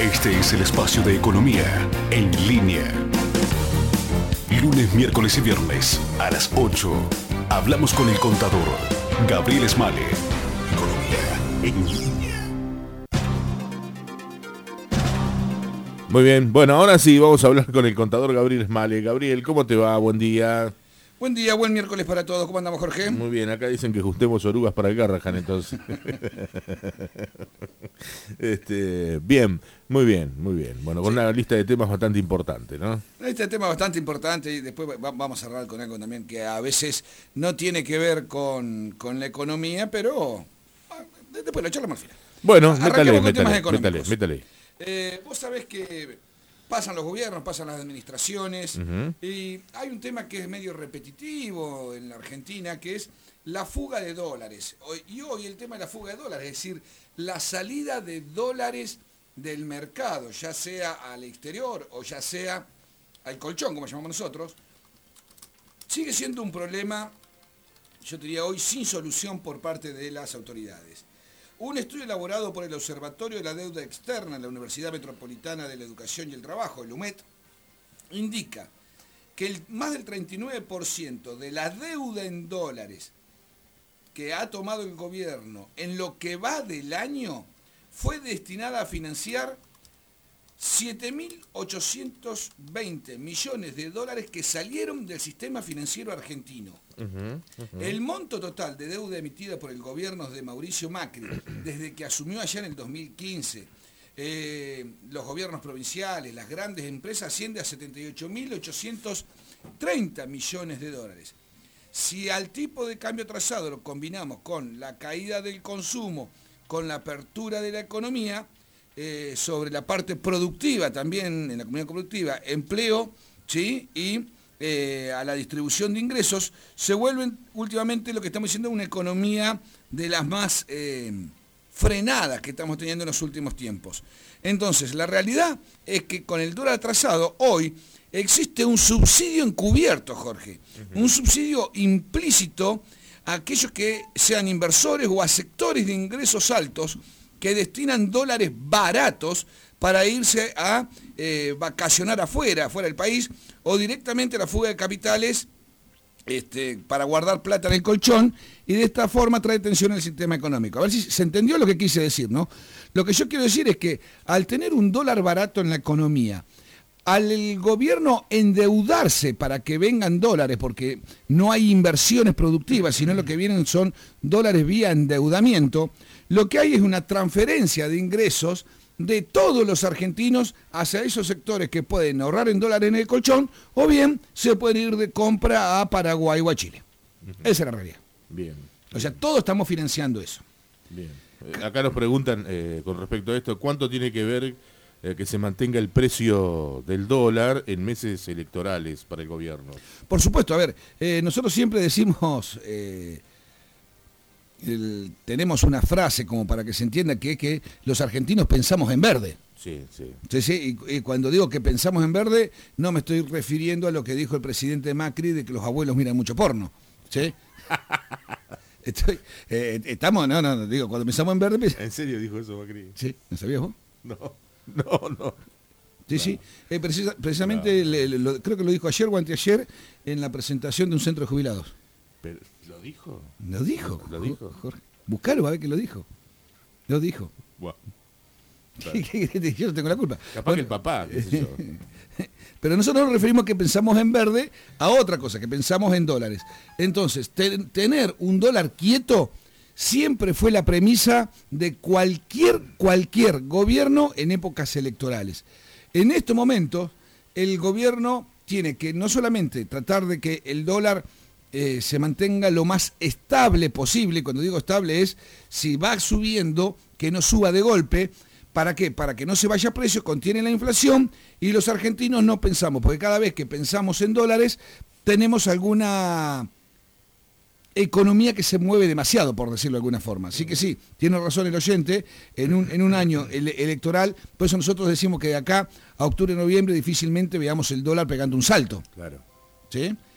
Este es el espacio de economía en línea. Lunes, miércoles y viernes a las 8. Hablamos con el contador Gabriel Smale. Economía en línea. Muy bien, bueno, ahora sí vamos a hablar con el contador Gabriel Smale. Gabriel, ¿cómo te va? Buen día. Buen día, buen miércoles para todos. ¿Cómo andamos, Jorge? Muy bien, acá dicen que ajustemos orugas para el Garrahan, entonces. Bien, muy bien, muy bien. Bueno, con una lista de temas bastante importante, ¿no? Este tema es bastante importante y después vamos a cerrar con algo también que a veces no tiene que ver con la economía, pero después lo charlamos al final. Bueno, métale. Vos sabés que pasan los gobiernos, pasan las administraciones, y hay un tema que es medio repetitivo en la Argentina, que es la fuga de dólares. Y hoy el tema de la fuga de dólares, es decir, la salida de dólares del mercado, ya sea al exterior o ya sea al colchón, como llamamos nosotros, sigue siendo un problema, yo diría hoy, sin solución por parte de las autoridades. Un estudio elaborado por el Observatorio de la Deuda Externa en la Universidad Metropolitana de la Educación y el Trabajo, el UMET, indica que más del 39% de la deuda en dólares que ha tomado el gobierno en lo que va del año fue destinada a financiar 7.820 millones de dólares que salieron del sistema financiero argentino. El monto total de deuda emitida por el gobierno de Mauricio Macri desde que asumió allá en el 2015, los gobiernos provinciales, las grandes empresas, asciende a 78.830 millones de dólares. Si al tipo de cambio trazado lo combinamos con la caída del consumo, con la apertura de la economía, sobre la parte productiva también, en la comunidad productiva, empleo, ¿sí? Y a la distribución de ingresos, se vuelven últimamente lo que estamos diciendo una economía de las más frenadas que estamos teniendo en los últimos tiempos. Entonces, la realidad es que con el dólar atrasado, hoy existe un subsidio encubierto, Jorge, un subsidio implícito a aquellos que sean inversores o a sectores de ingresos altos que destinan dólares baratos para irse a vacacionar afuera del país, o directamente a la fuga de capitales para guardar plata en el colchón, y de esta forma trae tensión al sistema económico. A ver si se entendió lo que quise decir, ¿no? Lo que yo quiero decir es que al tener un dólar barato en la economía, al gobierno endeudarse para que vengan dólares, porque no hay inversiones productivas, sino lo que vienen son dólares vía endeudamiento, lo que hay es una transferencia de ingresos de todos los argentinos hacia esos sectores que pueden ahorrar en dólares en el colchón, o bien se pueden ir de compra a Paraguay o a Chile. Esa es la realidad. Bien. O sea, todos estamos financiando eso. Bien. Acá nos preguntan con respecto a esto, ¿cuánto tiene que ver que se mantenga el precio del dólar en meses electorales para el gobierno? Por supuesto, a ver, nosotros siempre decimos, tenemos una frase como para que se entienda, que es que los argentinos pensamos en verde. Sí. Sí, y cuando digo que pensamos en verde, no me estoy refiriendo a lo que dijo el presidente Macri de que los abuelos miran mucho porno. ¿Sí? Digo, cuando pensamos en verde... ¿En serio dijo eso Macri? Sí, ¿no sabías vos? No. Sí. Precisamente creo que lo dijo ayer o anteayer en la presentación de un centro de jubilados. ¿Pero lo dijo? Lo dijo. Jorge. Buscalo a ver que lo dijo. Lo dijo. Bueno, yo no tengo la culpa. Capaz que el papá, qué sé yo. Pero nosotros nos referimos que pensamos en verde a otra cosa, que pensamos en dólares. Entonces, tener un dólar quieto siempre fue la premisa de cualquier gobierno en épocas electorales. En estos momentos, el gobierno tiene que no solamente tratar de que el dólar se mantenga lo más estable posible. Cuando digo estable es, si va subiendo, que no suba de golpe. ¿Para qué? Para que no se vaya a precio, contiene la inflación, y los argentinos no pensamos, porque cada vez que pensamos en dólares, tenemos alguna economía que se mueve demasiado, por decirlo de alguna forma. Así que sí, tiene razón el oyente, en un año electoral, por eso nosotros decimos que de acá a octubre, noviembre, difícilmente veamos el dólar pegando un salto. Claro. ¿Sí?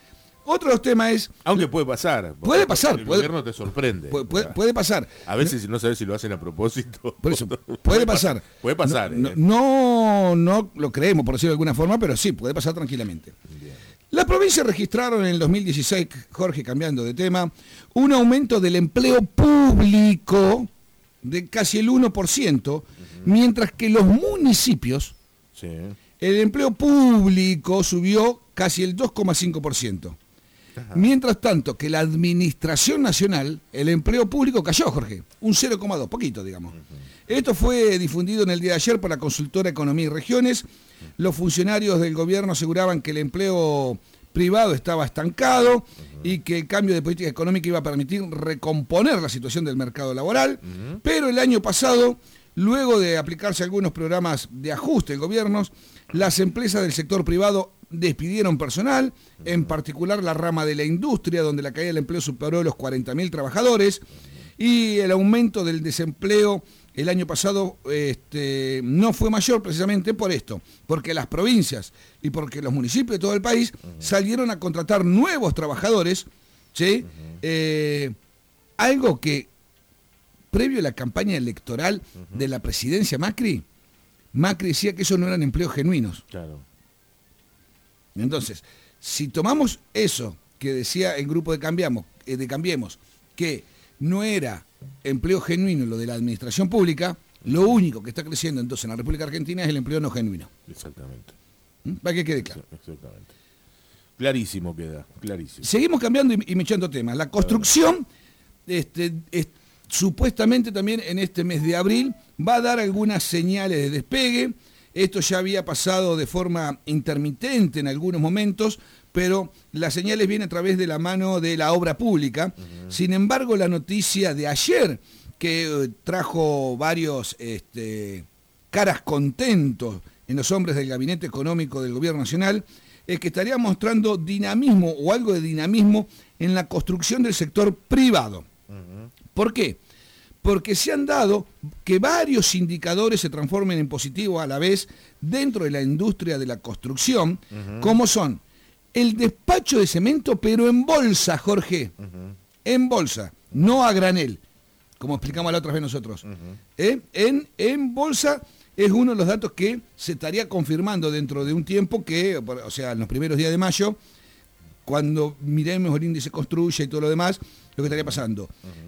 Otro de los temas es... Aunque puede pasar. Puede pasar. El gobierno te sorprende. Puede pasar. A veces no sabes si lo hacen a propósito. Por eso, puede pasar. Puede pasar. No lo creemos, por decirlo de alguna forma, pero sí, puede pasar tranquilamente. Bien. Las provincias registraron en el 2016, Jorge, cambiando de tema, un aumento del empleo público de casi el 1%, mientras que los municipios, Sí. el empleo público subió casi el 2,5%. Mientras tanto que la administración nacional, el empleo público cayó, Jorge, un 0,2, poquito, digamos. Esto fue difundido en el día de ayer por la consultora Economía y Regiones. Los funcionarios del gobierno aseguraban que el empleo privado estaba estancado y que el cambio de política económica iba a permitir recomponer la situación del mercado laboral, pero el año pasado, luego de aplicarse algunos programas de ajuste en gobiernos, las empresas del sector privado despidieron personal, en particular la rama de la industria, donde la caída del empleo superó los 40.000 trabajadores, y el aumento del desempleo el año pasado no fue mayor precisamente por esto, porque las provincias y porque los municipios de todo el país salieron a contratar nuevos trabajadores, ¿sí? Algo que previo a la campaña electoral de la presidencia Macri decía que esos no eran empleos genuinos. Claro. Entonces, si tomamos eso que decía el grupo de Cambiemos, que no era empleo genuino lo de la administración pública, lo único que está creciendo entonces en la República Argentina es el empleo no genuino. Exactamente. Para que quede claro. Exactamente. Clarísimo queda, clarísimo. Seguimos cambiando y mechando temas. La construcción, supuestamente también en este mes de abril, va a dar algunas señales de despegue. Esto ya había pasado de forma intermitente en algunos momentos, pero las señales vienen a través de la mano de la obra pública. Sin embargo, la noticia de ayer, que trajo varios caras contentos en los hombres del Gabinete Económico del Gobierno Nacional, es que estaría mostrando dinamismo o algo de dinamismo en la construcción del sector privado. ¿Por qué? Porque se han dado que varios indicadores se transformen en positivo a la vez dentro de la industria de la construcción, como son el despacho de cemento, pero en bolsa, Jorge, en bolsa, no a granel, como explicamos la otra vez nosotros. En bolsa es uno de los datos que se estaría confirmando dentro de un tiempo que, o sea, en los primeros días de mayo, cuando miremos el índice construye y todo lo demás, lo que estaría pasando.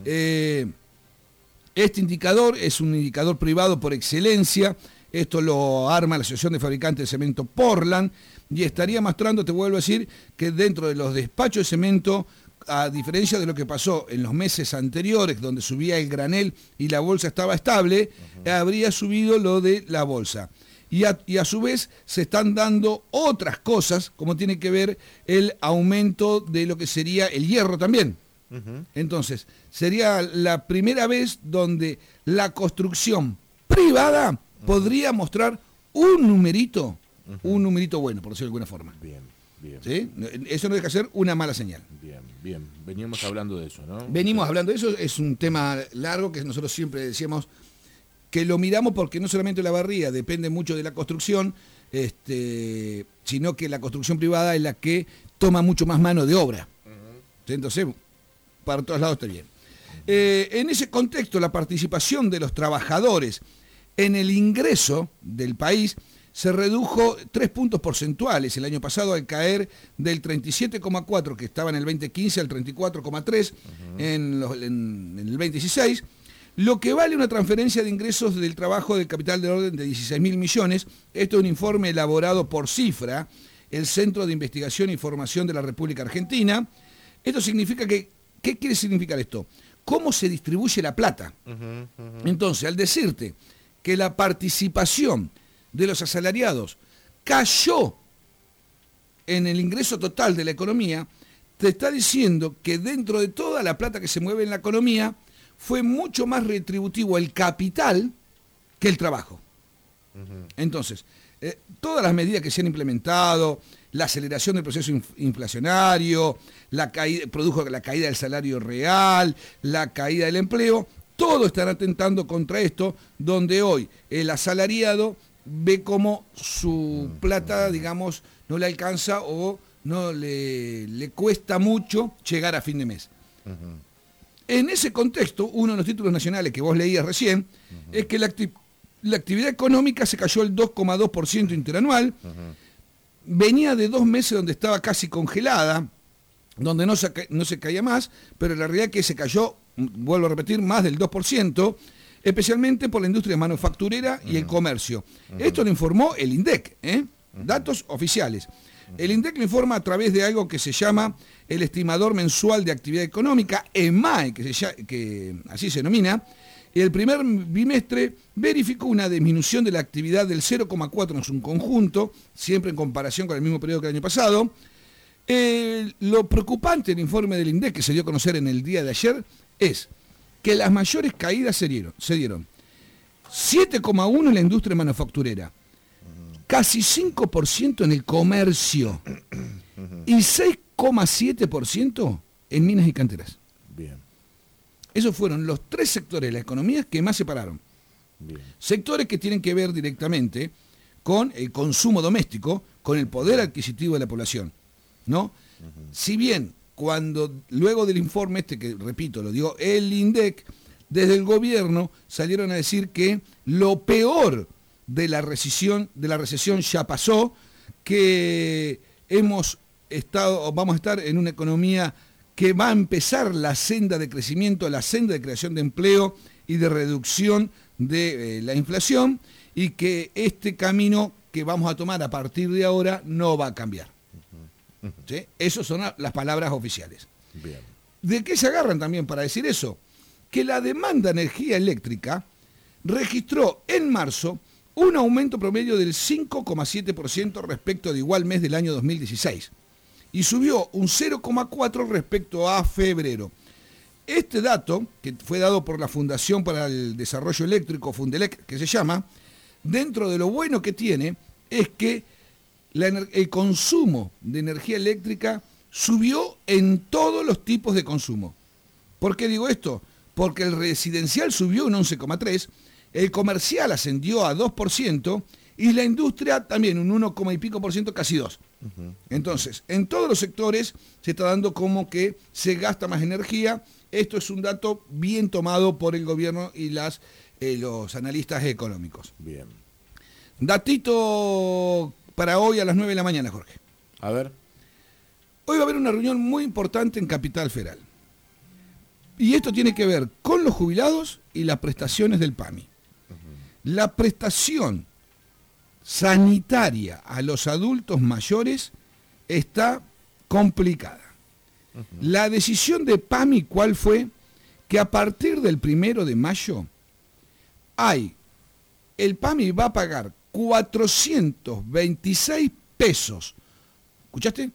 Este indicador es un indicador privado por excelencia. Esto lo arma la Asociación de Fabricantes de Cemento Portland y estaría mostrando, te vuelvo a decir, que dentro de los despachos de cemento, a diferencia de lo que pasó en los meses anteriores, donde subía el granel y la bolsa estaba estable, habría subido lo de la bolsa. Y a su vez se están dando otras cosas, como tiene que ver el aumento de lo que sería el hierro también. Entonces, sería la primera vez donde la construcción privada podría mostrar un numerito bueno, por decirlo de alguna forma. Bien. ¿Sí? Eso no deja de ser una mala señal. Bien. Veníamos hablando de eso, ¿no? Venimos hablando de eso, es un tema largo que nosotros siempre decíamos que lo miramos porque no solamente la barría depende mucho de la construcción, sino que la construcción privada es la que toma mucho más mano de obra. Entonces, para todos lados está bien. En ese contexto, la participación de los trabajadores en el ingreso del país se redujo 3 puntos porcentuales el año pasado al caer del 37,4 que estaba en el 2015 al 34,3 en el 2016, lo que vale una transferencia de ingresos del trabajo del capital del orden de 16.000 millones. Esto es un informe elaborado por Cifra, el Centro de Investigación y Formación de la República Argentina. Esto significa que, ¿qué quiere significar esto? ¿Cómo se distribuye la plata? Entonces, al decirte que la participación de los asalariados cayó en el ingreso total de la economía, te está diciendo que dentro de toda la plata que se mueve en la economía, fue mucho más retributivo el capital que el trabajo. Entonces, todas las medidas que se han implementado, la aceleración del proceso inflacionario, produjo la caída del salario real, la caída del empleo, todo están atentando contra esto, donde hoy el asalariado ve como su plata, digamos, no le alcanza o no le cuesta mucho llegar a fin de mes. Uh-huh. En ese contexto, uno de los títulos nacionales que vos leías recién, uh-huh, es que la actividad económica se cayó el 2,2% interanual, uh-huh, venía de 2 meses donde estaba casi congelada, donde no se caía más, pero la realidad es que se cayó, vuelvo a repetir, más del 2%, especialmente por la industria manufacturera y el comercio. Esto lo informó el INDEC, datos oficiales. El INDEC lo informa a través de algo que se llama el Estimador Mensual de Actividad Económica, EMAE, que así se denomina. El primer bimestre verificó una disminución de la actividad del 0,4 en su conjunto, siempre en comparación con el mismo periodo que el año pasado. Lo preocupante del informe del INDEC, que se dio a conocer en el día de ayer, es que las mayores caídas se dieron 7,1 en la industria manufacturera, casi 5% en el comercio y 6,7% en minas y canteras. Bien. Esos fueron los 3 sectores de la economía que más se pararon. Bien. Sectores que tienen que ver directamente con el consumo doméstico, con el poder adquisitivo de la población, ¿no? Uh-huh. Si bien luego del informe que repito, lo dio el INDEC, desde el gobierno salieron a decir que lo peor de la recesión ya pasó, que vamos a estar en una economía que va a empezar la senda de crecimiento, la senda de creación de empleo y de reducción de la inflación, y que este camino que vamos a tomar a partir de ahora no va a cambiar. ¿Sí? Esas son las palabras oficiales. Bien. ¿De qué se agarran también para decir eso? Que la demanda de energía eléctrica registró en marzo un aumento promedio del 5,7% respecto de igual mes del año 2016 y subió un 0,4% respecto a febrero. Este dato, que fue dado por la Fundación para el Desarrollo Eléctrico, Fundelec, que se llama, dentro de lo bueno que tiene, es que el consumo de energía eléctrica subió en todos los tipos de consumo. ¿Por qué digo esto? Porque el residencial subió un 11,3%, el comercial ascendió a 2% y la industria también un 1, y pico por ciento, casi 2%. Uh-huh. Entonces, en todos los sectores se está dando como que se gasta más energía. Esto es un dato bien tomado por el gobierno y los analistas económicos. Bien. Datito para hoy a las 9 de la mañana, Jorge. A ver. Hoy va a haber una reunión muy importante en Capital Federal. Y esto tiene que ver con los jubilados y las prestaciones del PAMI. Uh-huh. La prestación sanitaria a los adultos mayores está complicada. Uh-huh. La decisión de PAMI, ¿cuál fue? Que a partir del 1 de mayo, el PAMI va a pagar 426 pesos. ¿Escuchaste?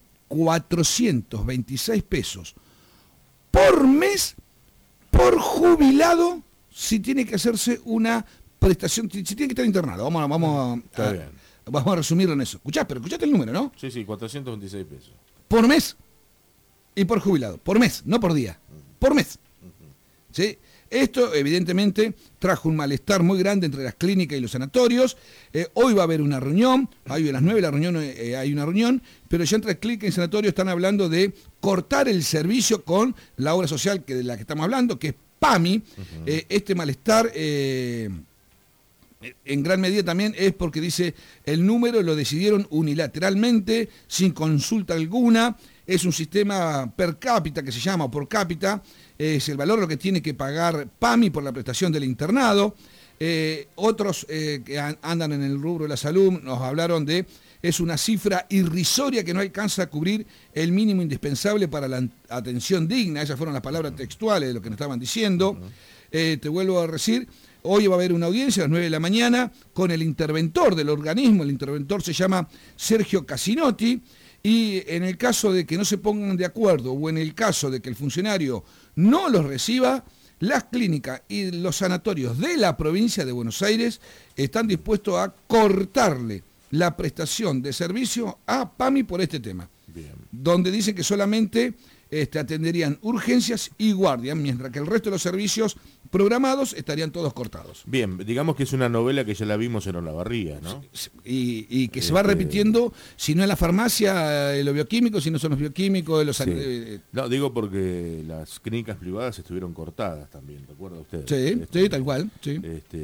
426 pesos por mes por jubilado si tiene que hacerse una prestación, si tiene que estar internado. Vamos a resumirlo en eso. Escuchaste el número, ¿no? Sí, 426 pesos. Por mes y por jubilado. Por mes, no por día. Por mes. ¿Sí? Esto, evidentemente, trajo un malestar muy grande entre las clínicas y los sanatorios. Hoy va a haber una reunión, hoy a las 9 hay una reunión, pero ya entre clínicas y sanatorios están hablando de cortar el servicio con la obra social de la que estamos hablando, que es PAMI. Uh-huh. Este malestar, en gran medida también es porque dice, el número lo decidieron unilateralmente, sin consulta alguna. Es un sistema per cápita que se llama, o por cápita, es el valor lo que tiene que pagar PAMI por la prestación del internado. Otros que andan en el rubro de la salud nos hablaron de, es una cifra irrisoria que no alcanza a cubrir el mínimo indispensable para la atención digna. Esas fueron las palabras textuales de lo que nos estaban diciendo. Te vuelvo a decir, hoy va a haber una audiencia a las 9 de la mañana con el interventor del organismo. El interventor se llama Sergio Casinotti. Y en el caso de que no se pongan de acuerdo o en el caso de que el funcionario no los reciba, las clínicas y los sanatorios de la provincia de Buenos Aires están dispuestos a cortarle la prestación de servicio a PAMI por este tema. Bien. Donde dicen que solamente atenderían urgencias y guardia, mientras que el resto de los servicios programados estarían todos cortados. Bien, digamos que es una novela que ya la vimos en Olavarría, ¿no? Y que se va repitiendo, si no en la farmacia, en lo bioquímico, si no son los bioquímicos, los... Sí. No, digo porque las clínicas privadas estuvieron cortadas también, ¿recuerda usted? Sí, tal cual, sí.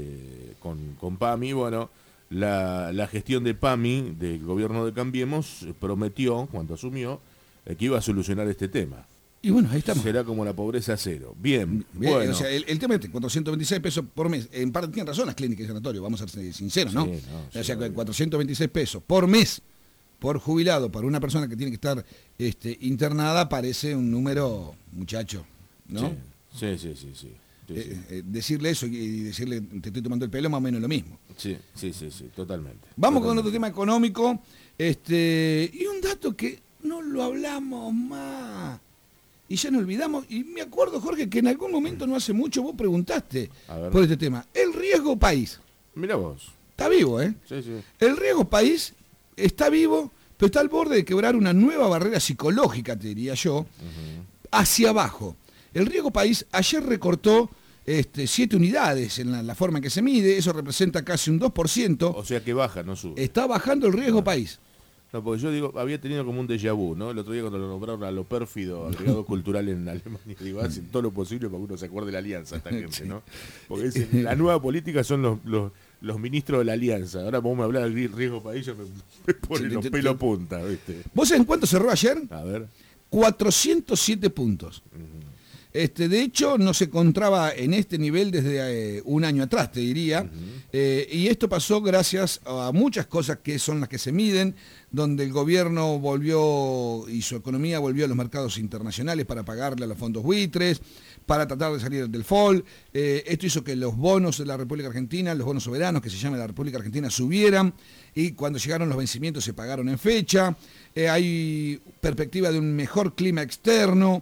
Con PAMI, bueno, la gestión de PAMI, del gobierno de Cambiemos, prometió, cuando asumió, que iba a solucionar este tema. Y bueno, ahí estamos. Será como la pobreza cero. Bien, bueno. O sea, el tema es 426 pesos por mes. En parte tienen razón las clínicas y sanatorios, vamos a ser sinceros, ¿no? Sí, o sea, 426 pesos por mes, por jubilado, para una persona que tiene que estar internada, parece un número, muchacho, ¿no? Sí. Decirle eso y decirle, te estoy tomando el pelo, más o menos lo mismo. Sí, totalmente. Vamos con otro tema económico, y un dato que no lo hablamos más. Y ya nos olvidamos, y me acuerdo, Jorge, que en algún momento no hace mucho vos preguntaste por este tema. El riesgo país. Mirá vos. Está vivo, ¿eh? Sí. El riesgo país está vivo, pero está al borde de quebrar una nueva barrera psicológica, te diría yo, hacia abajo. El riesgo país ayer recortó 7 unidades en la forma en que se mide, eso representa casi un 2%. O sea que baja, no sube. Está bajando el riesgo país. No, porque yo digo, había tenido como un déjà vu, ¿no? El otro día cuando lo nombraron a lo pérfido, agregado cultural en Alemania, digo, hacen todo lo posible para que uno se acuerde de la alianza, esta gente, ¿no? Porque la nueva política son los ministros de la alianza. Ahora vos me hablás del riesgo país, yo me ponen los pelos punta, ¿viste? ¿Vos sabés en cuánto cerró ayer? A ver. 407 puntos. De hecho, no se encontraba en este nivel desde un año atrás, te diría. Y esto pasó gracias a muchas cosas que son las que se miden, donde el gobierno volvió y su economía volvió a los mercados internacionales para pagarle a los fondos buitres, para tratar de salir del default. Esto hizo que los bonos de la República Argentina, los bonos soberanos que se llaman la República Argentina, subieran, y cuando llegaron los vencimientos se pagaron en fecha. Hay perspectiva de un mejor clima externo.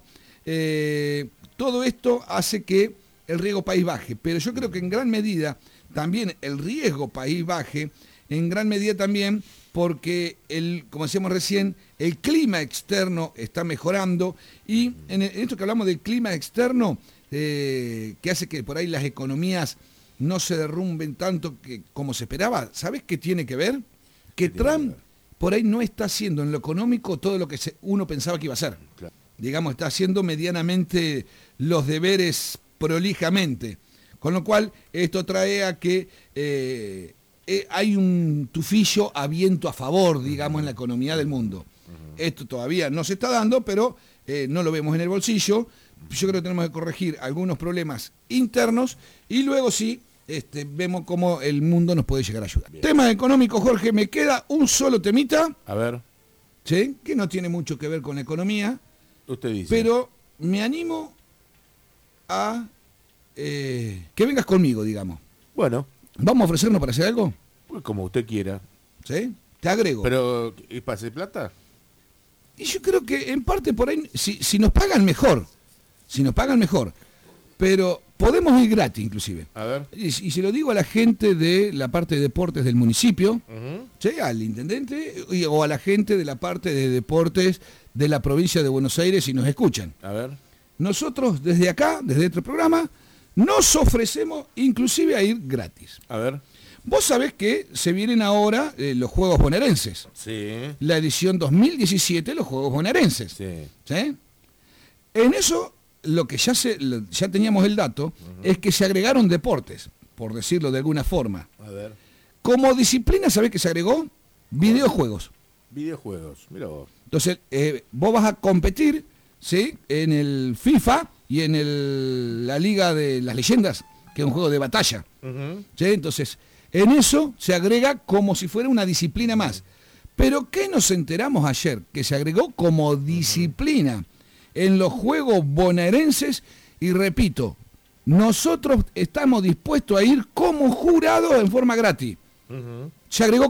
Todo esto hace que el riesgo país baje, pero yo creo que en gran medida también el riesgo país baje, en gran medida también porque, como decíamos recién, el clima externo está mejorando, y en esto que hablamos del clima externo, que hace que por ahí las economías no se derrumben tanto como se esperaba, ¿sabés qué tiene que ver? Que Trump por ahí no está haciendo en lo económico todo lo que uno pensaba que iba a hacer. Claro. Digamos, está haciendo medianamente los deberes prolijamente, con lo cual esto trae a que hay un tufillo a viento a favor, digamos, en la economía del mundo. Esto todavía no se está dando, pero no lo vemos en el bolsillo. Yo creo que tenemos que corregir algunos problemas internos y luego sí vemos cómo el mundo nos puede llegar a ayudar. Bien. Tema económico, Jorge, me queda un solo temita. A ver. ¿Sí? Que no tiene mucho que ver con la economía. Usted dice. Pero me animo a que vengas conmigo, digamos. Bueno. ¿Vamos a ofrecernos para hacer algo? Pues como usted quiera. ¿Sí? Te agrego. ¿Pero es para hacer plata? Y yo creo que en parte por ahí, si nos pagan mejor. Si nos pagan mejor. Pero podemos ir gratis inclusive. A ver. Y se lo digo a la gente de la parte de deportes del municipio, ¿sí? Al intendente, o a la gente de la parte de deportes de la provincia de Buenos Aires, si nos escuchan. A ver. Nosotros desde acá, desde este programa, nos ofrecemos inclusive a ir gratis. A ver. Vos sabés que se vienen ahora los Juegos Bonaerenses. Sí. La edición 2017 de los Juegos Bonaerenses. Sí. ¿Sí? En eso, lo que ya teníamos el dato, es que se agregaron deportes, por decirlo de alguna forma. A ver. Como disciplina, ¿sabés qué se agregó? Videojuegos. Videojuegos, mira vos. Entonces, vos vas a competir, ¿sí? En el FIFA y en la Liga de las Leyendas, que es un juego de batalla. ¿Sí? Entonces, en eso se agrega como si fuera una disciplina más. Pero ¿qué nos enteramos ayer? Que se agregó como disciplina en los Juegos Bonaerenses, y repito, nosotros estamos dispuestos a ir como jurados en forma gratis. Se agregó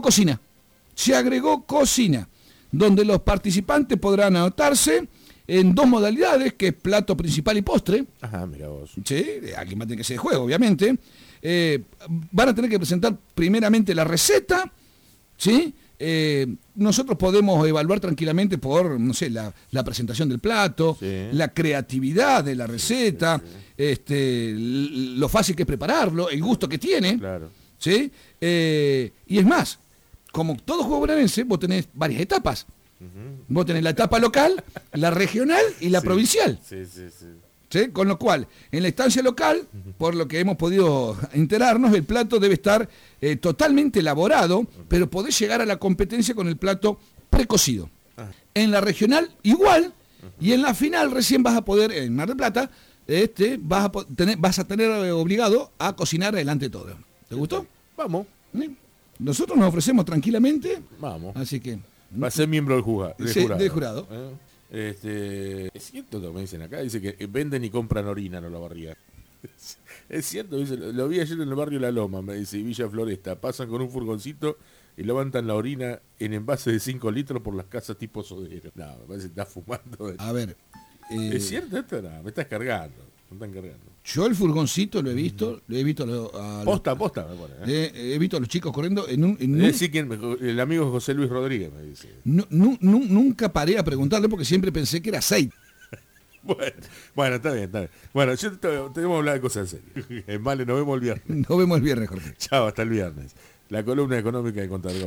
cocina, donde los participantes podrán anotarse en 2 modalidades, que es plato principal y postre. Ajá, mira vos. Sí, aquí va a tener que ser de juego, obviamente. Van a tener que presentar primeramente la receta, ¿sí? nosotros podemos evaluar tranquilamente por, no sé, la presentación del plato, Sí. la creatividad de la receta, lo fácil que es prepararlo, el gusto que tiene. Claro. ¿Sí? Y es más, como todo juego bonaerense, vos tenés varias etapas. Vos tenés la etapa local, la regional y la Sí. provincial. Sí, sí, sí. ¿Sí? Con lo cual, en la instancia local, por lo que hemos podido enterarnos, el plato debe estar totalmente elaborado, pero podés llegar a la competencia con el plato precocido. En la regional, igual, y en la final recién vas a poder, en Mar del Plata, vas a tener obligado a cocinar adelante todo. ¿Te gustó? Vamos, Nosotros nos ofrecemos tranquilamente, vamos. así que... Va a ser miembro del, Sí, jurado. del jurado. Es cierto lo que me dicen acá, dice que venden y compran orina en Olavarría. Es cierto, dice, lo vi ayer en el barrio La Loma, me dice, y Villa Floresta, pasan con un furgoncito y levantan la orina en envase de 5 litros por las casas tipo sodero. No, me parece que está fumando. A ver... ¿Es cierto esto? No, me estás cargando, me están cargando. Yo el furgoncito lo he visto Posta, me pone. he visto a los chicos corriendo en un Sí, el amigo José Luis Rodríguez me dice. nunca paré a preguntarle porque siempre pensé que era aceite. Bueno, está bien. Bueno, tenemos que hablar de cosas serias. Vale, nos vemos el viernes. Nos vemos el viernes, Jorge. Chao, hasta el viernes. La columna económica de Contador.